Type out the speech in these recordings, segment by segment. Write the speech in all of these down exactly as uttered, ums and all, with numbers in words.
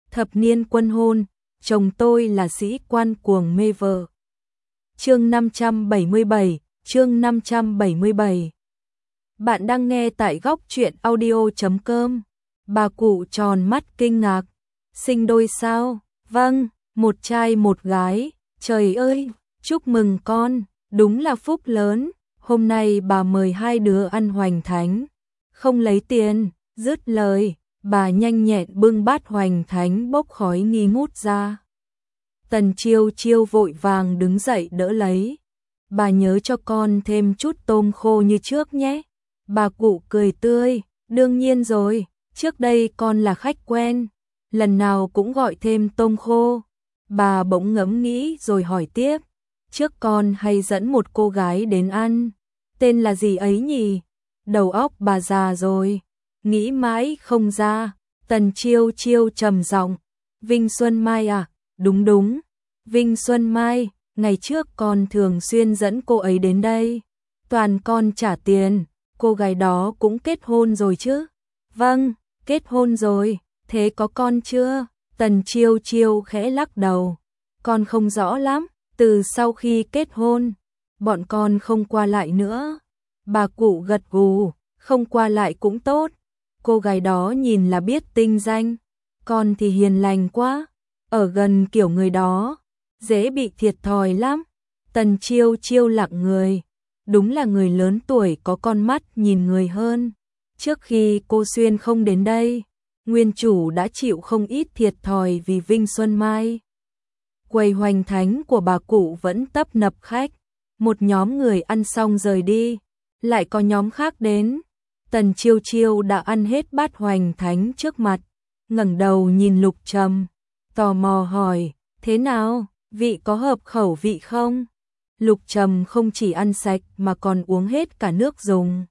Thập niên quân hôn, chồng tôi là sĩ quan cuồng mê vợ. Chương năm trăm bảy mươi bảy, chương năm trăm bảy mươi bảy. Bạn đang nghe tại góc truyện audio chấm com. Bà cụ tròn mắt kinh ngạc. Sinh đôi sao? Vâng, một trai một gái. Trời ơi, chúc mừng con, đúng là phúc lớn. Hôm nay bà mời hai đứa ăn hoành thánh. Không lấy tiền, dứt lời, bà nhanh nhẹn bưng bát hoành thánh bốc khói nghi ngút ra. Tần Chiêu Chiêu vội vàng đứng dậy đỡ lấy. Bà nhớ cho con thêm chút tôm khô như trước nhé. Bà cụ cười tươi, đương nhiên rồi, trước đây con là khách quen, lần nào cũng gọi thêm tôm khô. Bà bỗng ngẫm nghĩ rồi hỏi tiếp, trước con hay dẫn một cô gái đến ăn, tên là gì ấy nhỉ? Đầu óc bà già rồi, nghĩ mãi không ra. Tần Chiêu Chiêu trầm giọng, Vinh Xuân Mai à? Đúng đúng, Vinh Xuân Mai, ngày trước con thường xuyên dẫn cô ấy đến đây, toàn con trả tiền. Cô gái đó cũng kết hôn rồi chứ? Vâng, kết hôn rồi. Thế có con chưa? Tần Chiêu Chiêu khẽ lắc đầu, con không rõ lắm. Từ sau khi kết hôn, bọn con không qua lại nữa. Bà cụ gật gù, không qua lại cũng tốt. Cô gái đó nhìn là biết tinh danh, con thì hiền lành quá, ở gần kiểu người đó dễ bị thiệt thòi lắm. Tần Chiêu Chiêu lặng người, đúng là người lớn tuổi có con mắt nhìn người hơn. Trước khi cô Xuyên không đến đây, nguyên chủ đã chịu không ít thiệt thòi vì Vinh Xuân Mai. Quầy hoành thánh của bà cụ vẫn tấp nập khách, một nhóm người ăn xong rời đi, lại có nhóm khác đến. Tần Chiêu Chiêu đã ăn hết bát hoành thánh trước mặt, ngẩng đầu nhìn Lục Trầm, tò mò hỏi, thế nào, vị có hợp khẩu vị không? Lục Trầm không chỉ ăn sạch mà còn uống hết cả nước dùng.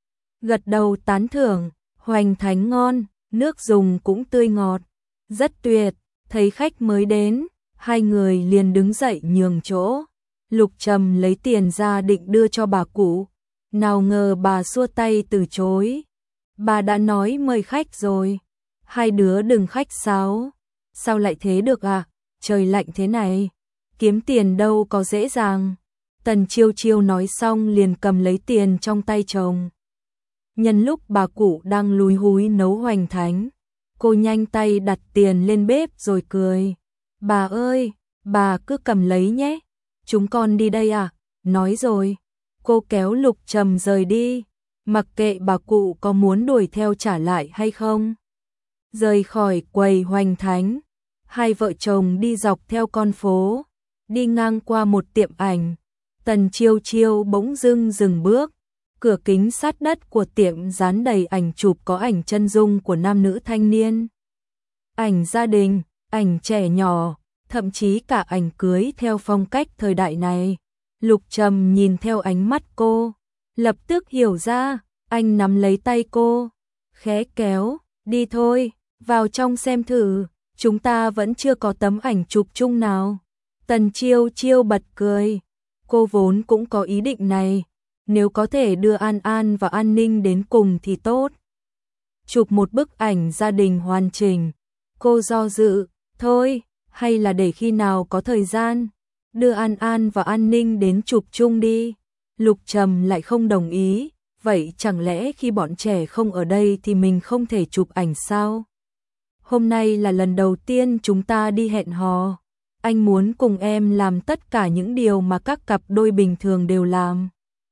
Gật đầu tán thưởng, hoành thánh ngon, nước dùng cũng tươi ngọt, rất tuyệt. Thấy khách mới đến, hai người liền đứng dậy nhường chỗ. Lục Trầm lấy tiền ra định đưa cho bà cụ, nào ngờ bà xua tay từ chối. Bà đã nói mời khách rồi, hai đứa đừng khách sáo. Sao lại thế được à? Trời lạnh thế này, kiếm tiền đâu có dễ dàng. Tần Chiêu Chiêu nói xong liền cầm lấy tiền trong tay chồng. Nhân lúc bà cụ đang lúi húi nấu hoành thánh, cô nhanh tay đặt tiền lên bếp rồi cười. Bà ơi, bà cứ cầm lấy nhé, chúng con đi đây à? Nói rồi, cô kéo Lục Trầm rời đi, mặc kệ bà cụ có muốn đuổi theo trả lại hay không. Rời khỏi quầy hoành thánh, hai vợ chồng đi dọc theo con phố, đi ngang qua một tiệm ảnh. Tần Chiêu Chiêu bỗng dưng dừng bước, cửa kính sát đất của tiệm dán đầy ảnh chụp có ảnh chân dung của nam nữ thanh niên, ảnh gia đình, ảnh trẻ nhỏ, thậm chí cả ảnh cưới theo phong cách thời đại này. Lục Trầm nhìn theo ánh mắt cô, lập tức hiểu ra, anh nắm lấy tay cô, khẽ kéo, đi thôi, vào trong xem thử, chúng ta vẫn chưa có tấm ảnh chụp chung nào. Tần Chiêu Chiêu bật cười, cô vốn cũng có ý định này, nếu có thể đưa An An và An Ninh đến cùng thì tốt. Chụp một bức ảnh gia đình hoàn chỉnh, cô do dự, thôi, hay là để khi nào có thời gian, đưa An An và An Ninh đến chụp chung đi. Lục Trầm lại không đồng ý, vậy chẳng lẽ khi bọn trẻ không ở đây thì mình không thể chụp ảnh sao? Hôm nay là lần đầu tiên chúng ta đi hẹn hò, anh muốn cùng em làm tất cả những điều mà các cặp đôi bình thường đều làm.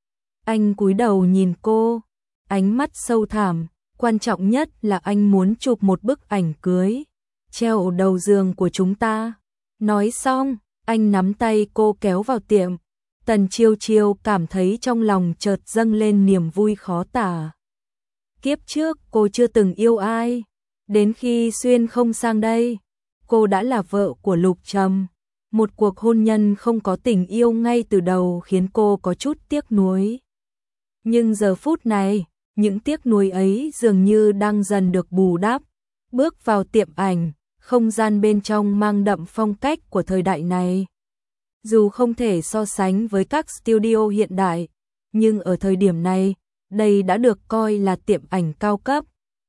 Anh cúi đầu nhìn cô, ánh mắt sâu thẳm, quan trọng nhất là anh muốn chụp một bức ảnh cưới, treo ở đầu giường của chúng ta. Nói xong, anh nắm tay cô kéo vào tiệm. Tần Chiêu Chiêu cảm thấy trong lòng chợt dâng lên niềm vui khó tả. Kiếp trước cô chưa từng yêu ai, đến khi Xuyên không sang đây, cô đã là vợ của Lục Trầm. Một cuộc hôn nhân không có tình yêu ngay từ đầu khiến cô có chút tiếc nuối. Nhưng giờ phút này, những tiếc nuối ấy dường như đang dần được bù đắp. Bước vào tiệm ảnh, không gian bên trong mang đậm phong cách của thời đại này. Dù không thể so sánh với các studio hiện đại, nhưng ở thời điểm này, đây đã được coi là tiệm ảnh cao cấp.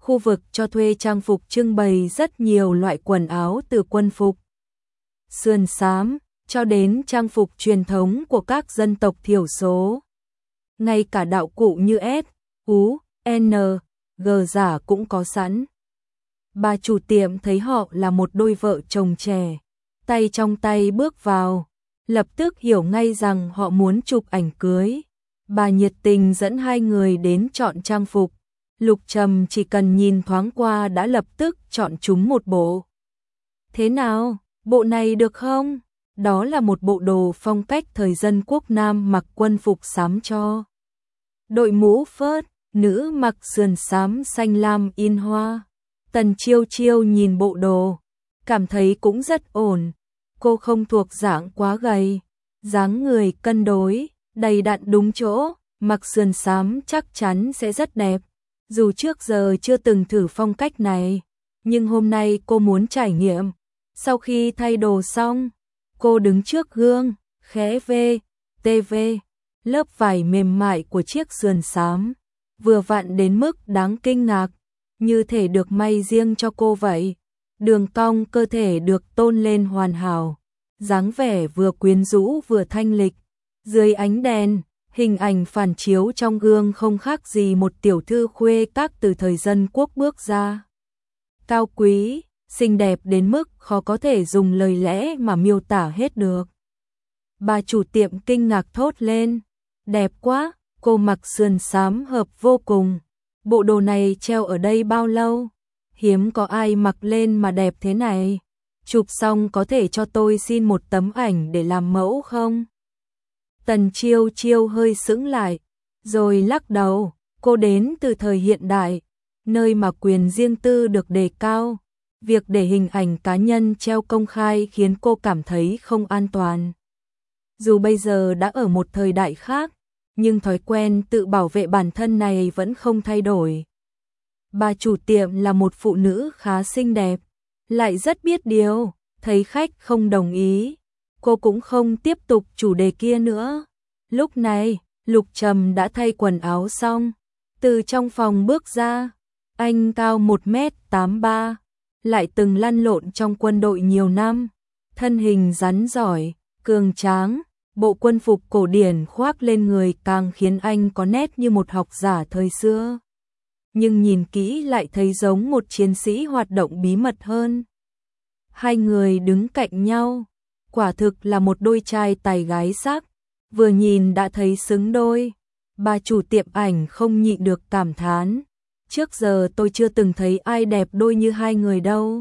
khu vực cho thuê trang phục trưng bày rất nhiều loại quần áo từ quân phục sườn xám cho đến trang phục truyền thống của các dân tộc thiểu số. Ngay cả đạo cụ như S, U, N, G giả cũng có sẵn. Bà chủ tiệm thấy họ là một đôi vợ chồng trẻ, tay trong tay bước vào, lập tức hiểu ngay rằng họ muốn chụp ảnh cưới. Bà nhiệt tình dẫn hai người đến chọn trang phục. Lục Trầm chỉ cần nhìn thoáng qua đã lập tức chọn chúng một bộ. Thế nào, bộ này được không? Đó là một bộ đồ phong cách thời dân quốc nam mặc quân phục xám cho. Đội mũ phớt, nữ mặc sườn xám xanh lam in hoa. Tần Chiêu Chiêu nhìn bộ đồ, cảm thấy cũng rất ổn. Cô không thuộc dạng quá gầy, dáng người cân đối, đầy đặn đúng chỗ, mặc sườn xám chắc chắn sẽ rất đẹp. Dù trước giờ chưa từng thử phong cách này, nhưng hôm nay cô muốn trải nghiệm. Sau khi thay đồ xong, cô đứng trước gương, khẽ vê, tê vê, lớp vải mềm mại của chiếc sườn xám, vừa vặn đến mức đáng kinh ngạc, như thể được may riêng cho cô vậy. Đường cong cơ thể được tôn lên hoàn hảo, dáng vẻ vừa quyến rũ vừa thanh lịch. Dưới ánh đèn, hình ảnh phản chiếu trong gương không khác gì một tiểu thư khuê các từ thời dân quốc bước ra. Cao quý, xinh đẹp đến mức khó có thể dùng lời lẽ mà miêu tả hết được. Bà chủ tiệm kinh ngạc thốt lên, đẹp quá, cô mặc sườn xám hợp vô cùng. Bộ đồ này treo ở đây bao lâu? Hiếm có ai mặc lên mà đẹp thế này. Chụp xong có thể cho tôi xin một tấm ảnh để làm mẫu không? Tần Chiêu Chiêu hơi sững lại, rồi lắc đầu. Cô đến từ thời hiện đại, nơi mà quyền riêng tư được đề cao. Việc để hình ảnh cá nhân treo công khai khiến cô cảm thấy không an toàn. Dù bây giờ đã ở một thời đại khác, nhưng thói quen tự bảo vệ bản thân này vẫn không thay đổi. Bà chủ tiệm là một phụ nữ khá xinh đẹp, lại rất biết điều, thấy khách không đồng ý, cô cũng không tiếp tục chủ đề kia nữa. Lúc này, Lục Trầm đã thay quần áo xong, từ trong phòng bước ra. Anh cao một mét tám mươi ba, lại từng lăn lộn trong quân đội nhiều năm, thân hình rắn giỏi, cường tráng, bộ quân phục cổ điển khoác lên người càng khiến anh có nét như một học giả thời xưa. Nhưng nhìn kỹ lại thấy giống một chiến sĩ hoạt động bí mật hơn. Hai người đứng cạnh nhau, quả thực là một đôi trai tài gái sắc, vừa nhìn đã thấy xứng đôi. Bà chủ tiệm ảnh không nhịn được cảm thán, trước giờ tôi chưa từng thấy ai đẹp đôi như hai người đâu.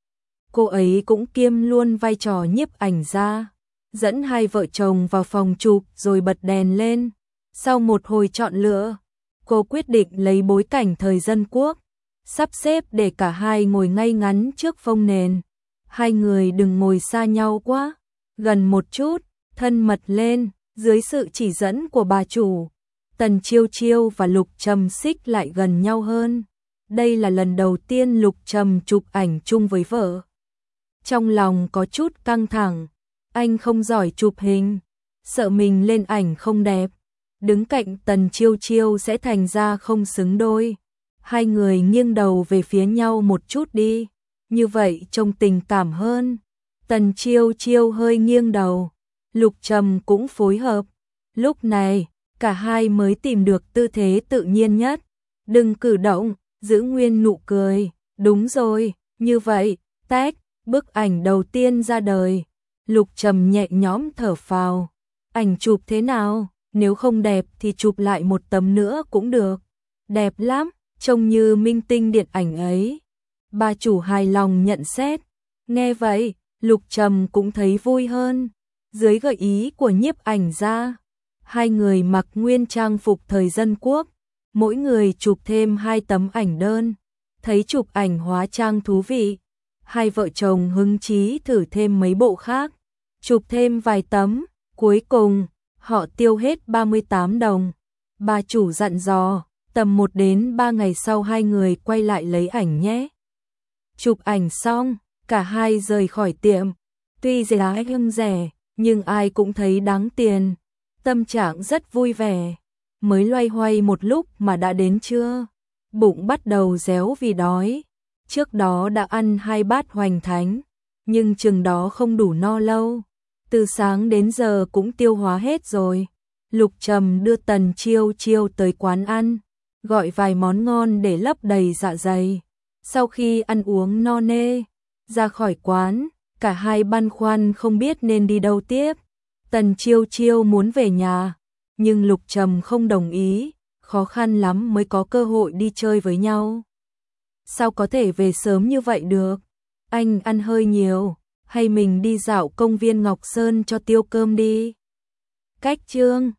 Cô ấy cũng kiêm luôn vai trò nhiếp ảnh gia, dẫn hai vợ chồng vào phòng chụp rồi bật đèn lên. Sau một hồi chọn lựa, cô quyết định lấy bối cảnh thời dân quốc, sắp xếp để cả hai ngồi ngay ngắn trước phông nền. Hai người đừng ngồi xa nhau quá, gần một chút, thân mật lên. Dưới sự chỉ dẫn của bà chủ, Tần Chiêu Chiêu và Lục Trầm xích lại gần nhau hơn. Đây là lần đầu tiên Lục Trầm chụp ảnh chung với vợ. Trong lòng có chút căng thẳng, anh không giỏi chụp hình, sợ mình lên ảnh không đẹp, đứng cạnh Tần Chiêu Chiêu sẽ thành ra không xứng đôi. Hai người nghiêng đầu về phía nhau một chút đi, như vậy trông tình cảm hơn. Tần Chiêu Chiêu hơi nghiêng đầu, Lục Trầm cũng phối hợp. Lúc này, cả hai mới tìm được tư thế tự nhiên nhất. Đừng cử động, giữ nguyên nụ cười. Đúng rồi, như vậy, tách, bức ảnh đầu tiên ra đời. Lục Trầm nhẹ nhõm thở phào. Ảnh chụp thế nào? Nếu không đẹp thì chụp lại một tấm nữa cũng được. Đẹp lắm, trông như minh tinh điện ảnh ấy. Bà chủ hài lòng nhận xét. Nghe vậy, Lục Trầm cũng thấy vui hơn. Dưới gợi ý của nhiếp ảnh gia, hai người mặc nguyên trang phục thời dân quốc, mỗi người chụp thêm hai tấm ảnh đơn. Thấy chụp ảnh hóa trang thú vị, hai vợ chồng hứng chí thử thêm mấy bộ khác, chụp thêm vài tấm. Cuối cùng, họ tiêu hết ba mươi tám đồng. Bà chủ dặn dò, tầm một đến ba ngày sau hai người quay lại lấy ảnh nhé. Chụp ảnh xong, cả hai rời khỏi tiệm. Tuy giá không rẻ, nhưng ai cũng thấy đáng tiền. Tâm trạng rất vui vẻ. Mới loay hoay một lúc mà đã đến trưa. bụng bắt đầu réo vì đói. Trước đó đã ăn hai bát hoành thánh, nhưng chừng đó không đủ no lâu. Từ sáng đến giờ cũng tiêu hóa hết rồi. Lục Trầm đưa Tần Chiêu Chiêu tới quán ăn, gọi vài món ngon để lấp đầy dạ dày. Sau khi ăn uống no nê, ra khỏi quán, cả hai băn khoăn không biết nên đi đâu tiếp. Tần Chiêu Chiêu muốn về nhà, nhưng Lục Trầm không đồng ý, khó khăn lắm mới có cơ hội đi chơi với nhau. Sao có thể về sớm như vậy được? Anh ăn hơi nhiều, hay mình đi dạo công viên Ngọc Sơn cho tiêu cơm đi? Cách chương